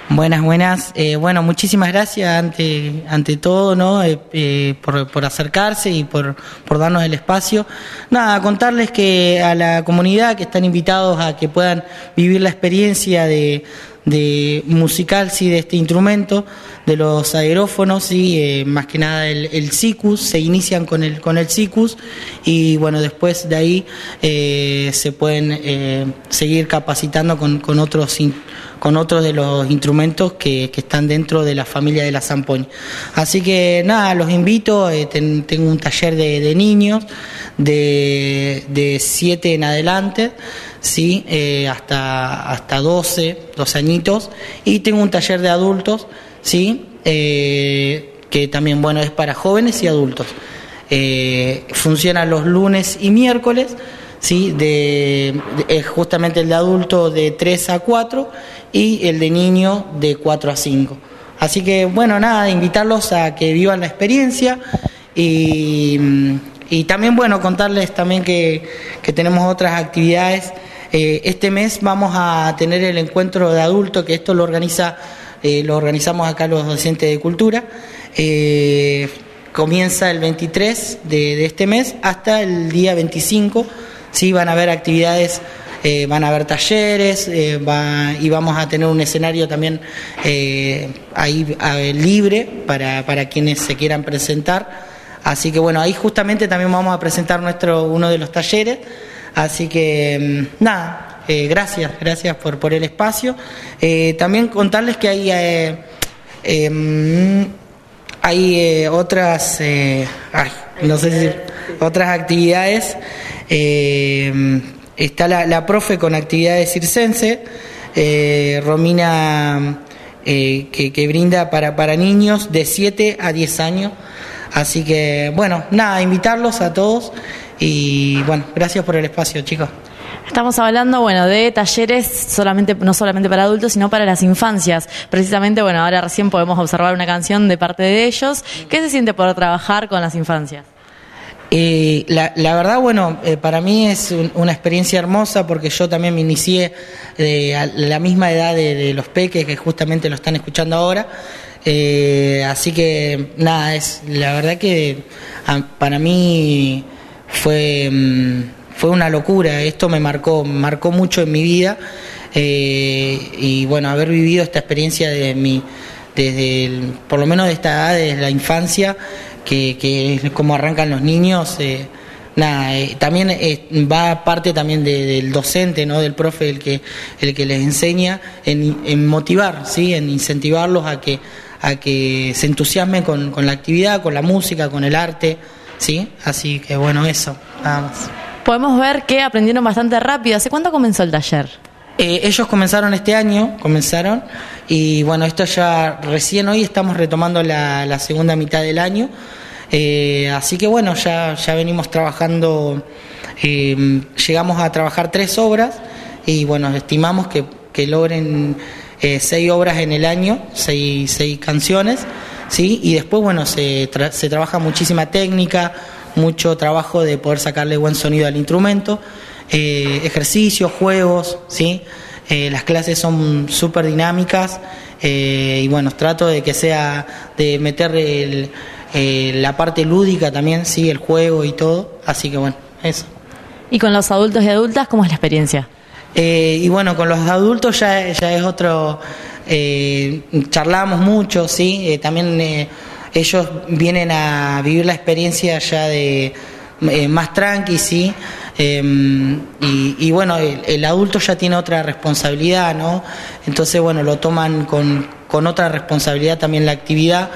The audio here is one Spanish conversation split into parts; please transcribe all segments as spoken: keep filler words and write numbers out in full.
Buenas, buenas. Eh, bueno, muchísimas gracias ante ante todo, ¿no? Eh, eh, por, por acercarse y por, por darnos el espacio. Nada, contarles que a la comunidad que están invitados a que puedan vivir la experiencia de, de musical, sí, de este instrumento, de los aerófonos, sí, eh, más que nada el, el sicus, se inician con el con el sicus y bueno, después de ahí eh, se pueden eh, seguir capacitando con, con otros con otros de los instrumentos que, que están dentro de la familia de la zampoña. Así que nada, los invito, eh, ten, tengo un taller de, de niños de de siete en adelante, sí, eh, hasta hasta doce, doce añitos, y tengo un taller de adultos, sí, eh, que también, bueno, es para jóvenes y adultos. Eh, funciona los lunes y miércoles, sí, de, de es justamente el de adulto de tres a cuatro y el de niño de cuatro a cinco. Así que, bueno, nada, invitarlos a que vivan la experiencia y, y también, bueno, contarles también que, que tenemos otras actividades. Eh, este mes vamos a tener el encuentro de adultos, que esto lo organiza eh, lo organizamos acá los docentes de cultura. Eh, comienza el veintitrés de, de este mes hasta el día veinticinco. Sí, van a haber actividades, eh, van a haber talleres, eh, va, y vamos a tener un escenario también eh, ahí eh, libre para, para quienes se quieran presentar. Así que bueno, ahí justamente también vamos a presentar nuestro uno de los talleres. Así que nada, eh, gracias, gracias por, por el espacio. Eh, también contarles que hay eh, eh, hay eh, otras, eh, ay, no sé si otras actividades. Eh, está la, la profe con actividades circense, eh, Romina, eh, que, que brinda para, para niños de siete a diez años. Así que, bueno, nada, invitarlos a todos y, bueno, gracias por el espacio, chicos. Estamos hablando, bueno, de talleres solamente, no solamente para adultos, sino para las infancias. Precisamente, bueno, ahora recién podemos observar una canción de parte de ellos. ¿Qué se siente por trabajar con las infancias? Eh, la, la verdad, bueno, eh, para mí es un, una experiencia hermosa porque yo también me inicié eh, a la misma edad de, de los peques que justamente lo están escuchando ahora. Eh, así que nada, es la verdad que a, para mí fue fue una locura. Esto me marcó me marcó mucho en mi vida, eh, y bueno, haber vivido esta experiencia de mi desde el, por lo menos de esta edad, desde la infancia, que, que es como arrancan los niños. Eh, nada, eh, también eh, va parte también de, del docente, ¿no? Del profe, el que el que les enseña en, en motivar, sí, en incentivarlos a que a que se entusiasmen con, con la actividad, con la música, con el arte, ¿sí? Así que bueno, eso, nada más. Podemos ver que aprendieron bastante rápido. ¿Hace cuánto comenzó el taller? Eh, ellos comenzaron este año, comenzaron, y bueno, esto ya recién hoy estamos retomando la, la segunda mitad del año, eh, así que bueno, ya, ya venimos trabajando, eh, llegamos a trabajar tres obras, y bueno, estimamos que, que logren Eh, seis obras en el año, seis, seis canciones, ¿sí? Y después, bueno, se, tra- se trabaja muchísima técnica, mucho trabajo de poder sacarle buen sonido al instrumento, eh, ejercicios, juegos, ¿sí? Eh, las clases son súper dinámicas, eh, y bueno, trato de que sea, de meter el, eh, la parte lúdica también, ¿sí? El juego y todo, así que bueno, eso. ¿Y con los adultos y adultas cómo es la experiencia? Eh, y bueno, con los adultos ya, ya es otro, eh, charlamos mucho, ¿sí? Eh, también eh, ellos vienen a vivir la experiencia ya de eh, más tranqui, ¿sí? Eh, y, y bueno, el, el adulto ya tiene otra responsabilidad, ¿no? Entonces, bueno, lo toman con, con otra responsabilidad también la actividad.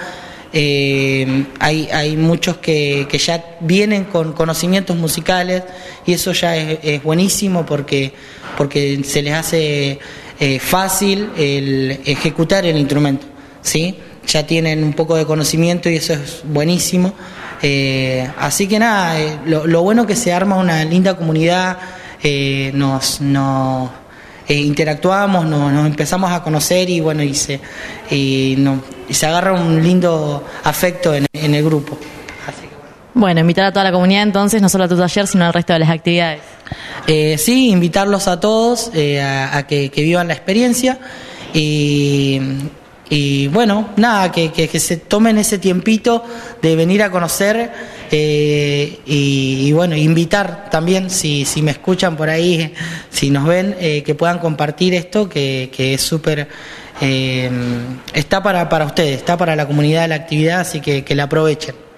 Eh, hay, hay muchos que, que ya vienen con conocimientos musicales y eso ya es, es buenísimo porque, porque se les hace eh, fácil el ejecutar el instrumento, ¿sí? Ya tienen un poco de conocimiento y eso es buenísimo. Eh, así que nada, eh, lo, lo bueno que se arma una linda comunidad, eh, nos... nos Eh, interactuamos, nos, nos empezamos a conocer y bueno, y se, y no, y se agarra un lindo afecto en, en el grupo. Así que, bueno. bueno, invitar a toda la comunidad entonces, no solo a tu taller, sino al resto de las actividades. Eh, sí, invitarlos a todos eh, a, a que, que vivan la experiencia y, y bueno, nada, que, que, que se tomen ese tiempito de venir a conocer eh, y, y bueno, invitar también, si, si me escuchan por ahí, si nos ven, eh, que puedan compartir esto, que, que es súper, eh, está para, para ustedes, está para la comunidad de la actividad, así que, que la aprovechen.